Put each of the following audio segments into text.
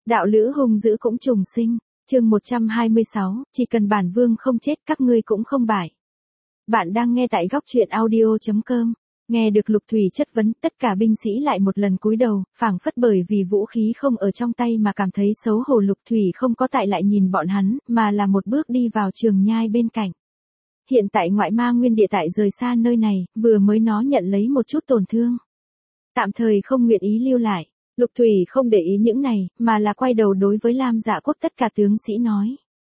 Đạo lữ hung dữ cũng trùng sinh. Chương 126, chỉ cần bản vương không chết các ngươi cũng không bại. Bạn đang nghe tại góc truyện audio.com. Nghe được Lục Thủy chất vấn, tất cả binh sĩ lại một lần cúi đầu, phảng phất bởi vì vũ khí không ở trong tay mà cảm thấy xấu hổ. Lục Thủy không có tại lại nhìn bọn hắn, mà là một bước đi vào trường nhai bên cạnh. Hiện tại ngoại ma nguyên địa tại rời xa nơi này, vừa mới nó nhận lấy một chút tổn thương. Tạm thời không nguyện ý lưu lại. Lục Thủy không để ý những này, mà là quay đầu đối với Lam Dạ Quốc tất cả tướng sĩ nói.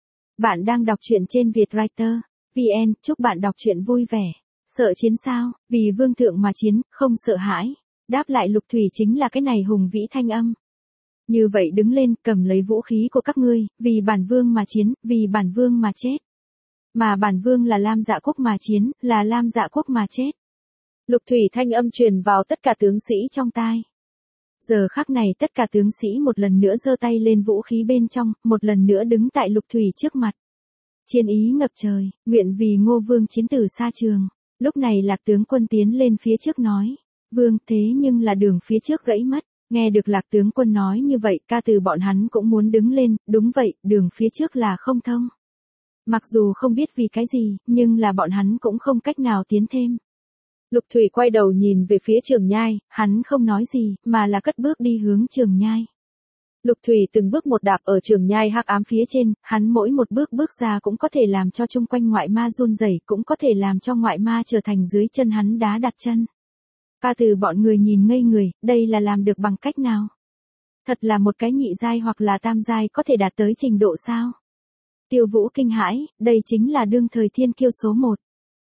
Bạn đang đọc truyện trên Vietwriter VN, chúc bạn đọc truyện vui vẻ. Sợ chiến sao, vì vương thượng mà chiến, không sợ hãi. Đáp lại Lục Thủy chính là cái này hùng vĩ thanh âm. Như vậy đứng lên, cầm lấy vũ khí của các ngươi, vì bản vương mà chiến, vì bản vương mà chết. Mà bản vương là Lam Dạ Quốc mà chiến, là Lam Dạ Quốc mà chết. Lục Thủy thanh âm truyền vào tất cả tướng sĩ trong tai. Giờ khắc này tất cả tướng sĩ một lần nữa giơ tay lên vũ khí bên trong, một lần nữa đứng tại Lục Thủy trước mặt. Chiến ý ngập trời, nguyện vì Ngô Vương chiến tử xa trường. Lúc này Lạc tướng quân tiến lên phía trước nói. Vương, thế nhưng là đường phía trước gãy mất. Nghe được Lạc tướng quân nói như vậy, ca từ bọn hắn cũng muốn đứng lên, đúng vậy, đường phía trước là không thông. Mặc dù không biết vì cái gì, nhưng là bọn hắn cũng không cách nào tiến thêm. Lục Thủy quay đầu nhìn về phía trường nhai, hắn không nói gì, mà là cất bước đi hướng trường nhai. Lục Thủy từng bước một đạp ở trường nhai hắc ám phía trên, hắn mỗi một bước bước ra cũng có thể làm cho chung quanh ngoại ma run rẩy, cũng có thể làm cho ngoại ma trở thành dưới chân hắn đá đặt chân. Ca từ bọn người nhìn ngây người, đây là làm được bằng cách nào? Thật là một cái nhị giai hoặc là tam giai có thể đạt tới trình độ sao? Tiêu Vũ kinh hãi, đây chính là đương thời thiên kiêu số 1.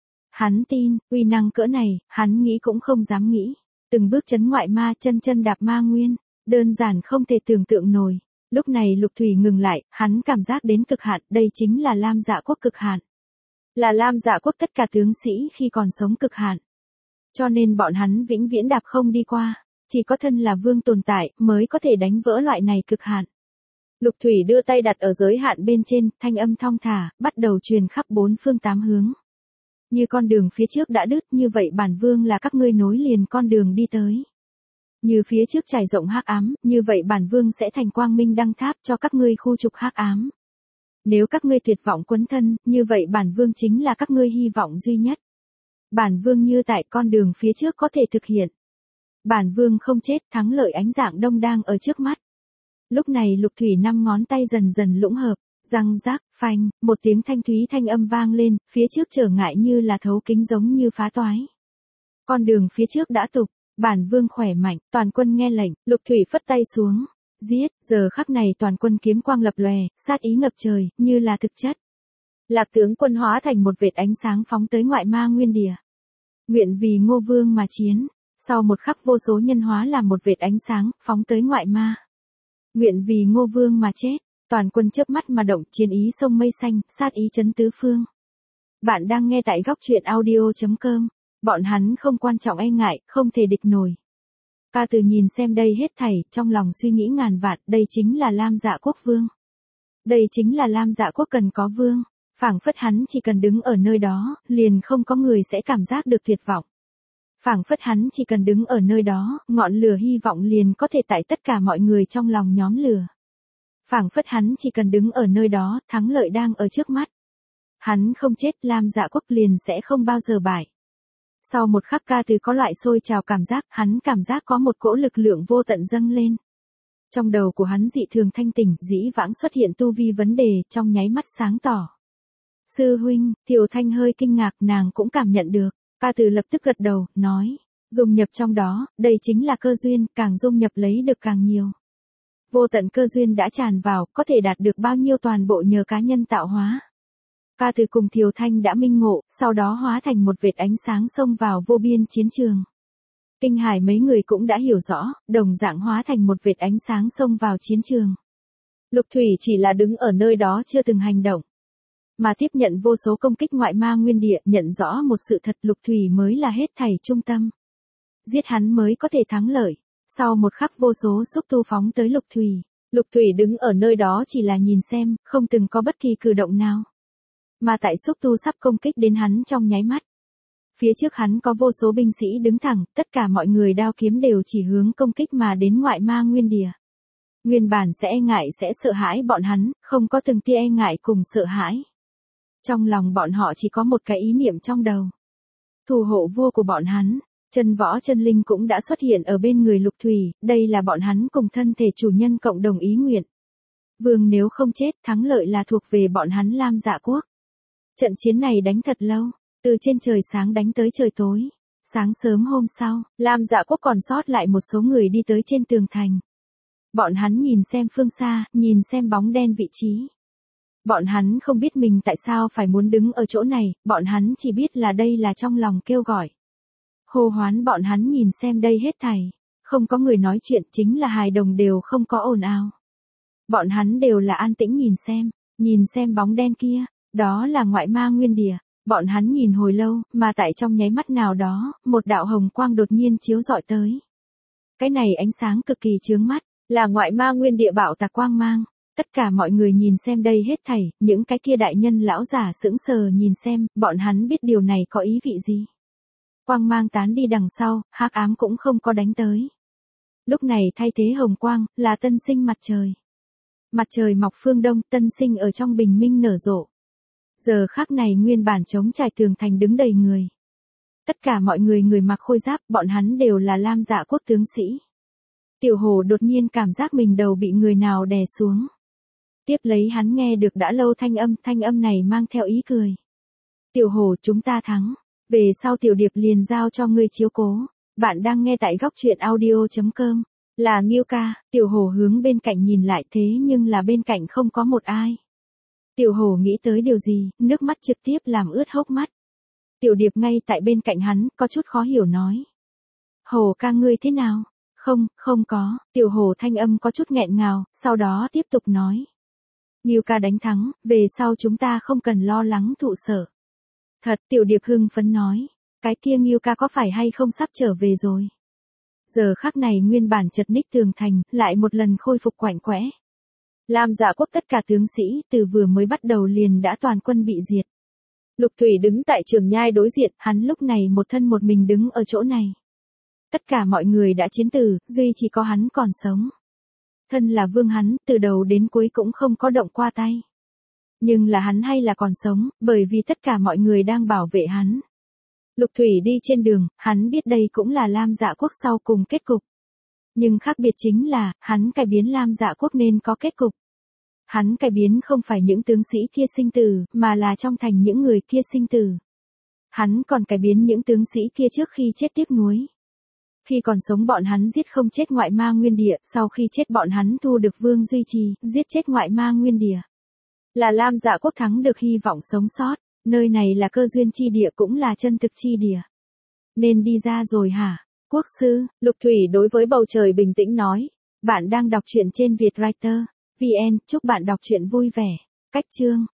Hắn tin, uy năng cỡ này, hắn nghĩ cũng không dám nghĩ. Từng bước chấn ngoại ma, chân chân đạp ma nguyên, đơn giản không thể tưởng tượng nổi. Lúc này Lục Thủy ngừng lại, hắn cảm giác đến cực hạn, đây chính là Lam Dạ Quốc cực hạn. Là Lam Dạ Quốc tất cả tướng sĩ khi còn sống cực hạn. Cho nên bọn hắn vĩnh viễn đạp không đi qua, chỉ có thân là vương tồn tại mới có thể đánh vỡ loại này cực hạn. Lục Thủy đưa tay đặt ở giới hạn bên trên, thanh âm thong thả, bắt đầu truyền khắp bốn phương tám hướng. Như con đường phía trước đã đứt, như vậy bản vương là các ngươi nối liền con đường đi tới. Như phía trước trải rộng hắc ám, như vậy bản vương sẽ thành quang minh đăng tháp cho các ngươi khu trục hắc ám. Nếu các ngươi tuyệt vọng quấn thân, như vậy bản vương chính là các ngươi hy vọng duy nhất. Bản vương như tại con đường phía trước có thể thực hiện. Bản vương không chết, thắng lợi ánh dạng đông đang ở trước mắt. Lúc này Lục Thủy 5 ngón tay dần dần lũng hợp, răng rác, phanh, một tiếng thanh thúy thanh âm vang lên, phía trước trở ngại như là thấu kính giống như phá toái. Con đường phía trước đã tục, bản vương khỏe mạnh, toàn quân nghe lệnh, Lục Thủy phất tay xuống, giết, giờ khắc này toàn quân kiếm quang lập lòe, sát ý ngập trời, như là thực chất. Lạc tướng quân hóa thành một vệt ánh sáng phóng tới ngoại ma nguyên địa. Nguyện vì Ngô Vương mà chiến, sau một khắc vô số nhân hóa làm một vệt ánh sáng, phóng tới ngoại ma. Nguyện vì Ngô Vương mà chết, toàn quân chớp mắt mà động, chiến ý sông mây xanh, sát ý chấn tứ phương. Bạn đang nghe tại góc truyện audio.com, bọn hắn không quan trọng e ngại, không thể địch nổi. Ca từ nhìn xem đây hết thảy, trong lòng suy nghĩ ngàn vạn, đây chính là Lam Dạ Quốc vương. Đây chính là Lam Dạ Quốc cần có vương, phảng phất hắn chỉ cần đứng ở nơi đó, liền không có người sẽ cảm giác được tuyệt vọng. Phảng phất hắn chỉ cần đứng ở nơi đó, ngọn lửa hy vọng liền có thể tại tất cả mọi người trong lòng nhóm lửa. Phảng phất hắn chỉ cần đứng ở nơi đó, thắng lợi đang ở trước mắt. Hắn không chết, Lam Dạ Quốc liền sẽ không bao giờ bại. Sau một khắc ca từ có loại sôi trào cảm giác, hắn cảm giác có một cỗ lực lượng vô tận dâng lên. Trong đầu của hắn dị thường thanh tỉnh, dĩ vãng xuất hiện tu vi vấn đề, trong nháy mắt sáng tỏ. Sư huynh, Tiểu Thanh hơi kinh ngạc, nàng cũng cảm nhận được. Ca từ lập tức gật đầu, nói, dung nhập trong đó, đây chính là cơ duyên, càng dung nhập lấy được càng nhiều. Vô tận cơ duyên đã tràn vào, có thể đạt được bao nhiêu toàn bộ nhờ cá nhân tạo hóa. Ca từ cùng Thiều Thanh đã minh ngộ, sau đó hóa thành một vệt ánh sáng xông vào vô biên chiến trường. Kinh Hải mấy người cũng đã hiểu rõ, đồng dạng hóa thành một vệt ánh sáng xông vào chiến trường. Lục Thủy chỉ là đứng ở nơi đó chưa từng hành động. Mà tiếp nhận vô số công kích ngoại ma nguyên địa, nhận rõ một sự thật, Lục Thủy mới là hết thảy trung tâm. Giết hắn mới có thể thắng lợi. Sau một khắc vô số xúc tu phóng tới Lục Thủy. Lục Thủy đứng ở nơi đó chỉ là nhìn xem, không từng có bất kỳ cử động nào. Mà tại xúc tu sắp công kích đến hắn trong nháy mắt. Phía trước hắn có vô số binh sĩ đứng thẳng, tất cả mọi người đao kiếm đều chỉ hướng công kích mà đến ngoại ma nguyên địa. Nguyên bản sẽ e ngại sẽ sợ hãi bọn hắn, không có từng tia e ngại cùng sợ hãi. Trong lòng bọn họ chỉ có một cái ý niệm trong đầu. Thủ hộ vua của bọn hắn, chân võ chân linh cũng đã xuất hiện ở bên người Lục Thủy, đây là bọn hắn cùng thân thể chủ nhân cộng đồng ý nguyện. Vương nếu không chết, thắng lợi là thuộc về bọn hắn Lam Dạ Quốc. Trận chiến này đánh thật lâu, từ trên trời sáng đánh tới trời tối. Sáng sớm hôm sau, Lam Dạ Quốc còn sót lại một số người đi tới trên tường thành. Bọn hắn nhìn xem phương xa, nhìn xem bóng đen vị trí. Bọn hắn không biết mình tại sao phải muốn đứng ở chỗ này, bọn hắn chỉ biết là đây là trong lòng kêu gọi. Hô hoán bọn hắn nhìn xem đây hết thảy. Không có người nói chuyện, chính là hài đồng đều không có ồn ào. Bọn hắn đều là an tĩnh nhìn xem bóng đen kia, đó là ngoại ma nguyên địa. Bọn hắn nhìn hồi lâu, mà tại trong nháy mắt nào đó, một đạo hồng quang đột nhiên chiếu rọi tới. Cái này ánh sáng cực kỳ chướng mắt, là ngoại ma nguyên địa bảo tạc quang mang. Tất cả mọi người nhìn xem đây hết thảy, những cái kia đại nhân lão giả sững sờ nhìn xem, bọn hắn biết điều này có ý vị gì. Quang mang tán đi đằng sau, hắc ám cũng không có đánh tới. Lúc này thay thế hồng quang, là tân sinh mặt trời. Mặt trời mọc phương đông, tân sinh ở trong bình minh nở rộ. Giờ khắc này nguyên bản trống trải tường thành đứng đầy người. Tất cả mọi người mặc khôi giáp, bọn hắn đều là Lam Dạ Quốc tướng sĩ. Tiểu Hổ đột nhiên cảm giác mình đầu bị người nào đè xuống. Tiếp lấy hắn nghe được đã lâu thanh âm này mang theo ý cười. Tiểu Hổ, chúng ta thắng, về sau Tiểu Điệp liền giao cho ngươi chiếu cố. Bạn đang nghe tại góc truyện audio.com, là Nghiêu ca. Tiểu Hổ hướng bên cạnh nhìn lại, thế nhưng là bên cạnh không có một ai. Tiểu Hổ nghĩ tới điều gì, nước mắt trực tiếp làm ướt hốc mắt. Tiểu Điệp ngay tại bên cạnh hắn, có chút khó hiểu nói. Hổ ca ngươi thế nào? Không có. Tiểu Hổ thanh âm có chút nghẹn ngào, sau đó tiếp tục nói. Nghiêu ca đánh thắng, về sau chúng ta không cần lo lắng thụ sở. Thật, Tiểu Điệp hưng phấn nói. Cái kia Nghiêu ca có phải hay không sắp trở về rồi? Giờ khắc này nguyên bản chật ních tường thành, lại một lần khôi phục quạnh quẽ. Lam Dạ Quốc tất cả tướng sĩ, từ vừa mới bắt đầu liền đã toàn quân bị diệt. Lục Thủy đứng tại trường nhai đối diện, hắn lúc này một thân một mình đứng ở chỗ này. Tất cả mọi người đã chiến tử, duy chỉ có hắn còn sống. Thân là vương hắn, từ đầu đến cuối cũng không có động qua tay. Nhưng là hắn hay là còn sống, bởi vì tất cả mọi người đang bảo vệ hắn. Lục Thủy đi trên đường, hắn biết đây cũng là Lam Dạ Quốc sau cùng kết cục. Nhưng khác biệt chính là, hắn cải biến Lam Dạ Quốc nên có kết cục. Hắn cải biến không phải những tướng sĩ kia sinh tử, mà là trong thành những người kia sinh tử. Hắn còn cải biến những tướng sĩ kia trước khi chết tiếc nuối. Khi còn sống bọn hắn giết không chết ngoại ma nguyên địa, sau khi chết bọn hắn thu được vương duy trì, giết chết ngoại ma nguyên địa. Là Lam Dạ Quốc thắng được hy vọng sống sót, nơi này là cơ duyên chi địa cũng là chân thực chi địa. Nên đi ra rồi hả? Quốc sư, Lục Thủy đối với bầu trời bình tĩnh nói. Bạn đang đọc truyện trên Vietwriter VN, chúc bạn đọc truyện vui vẻ. Cách chương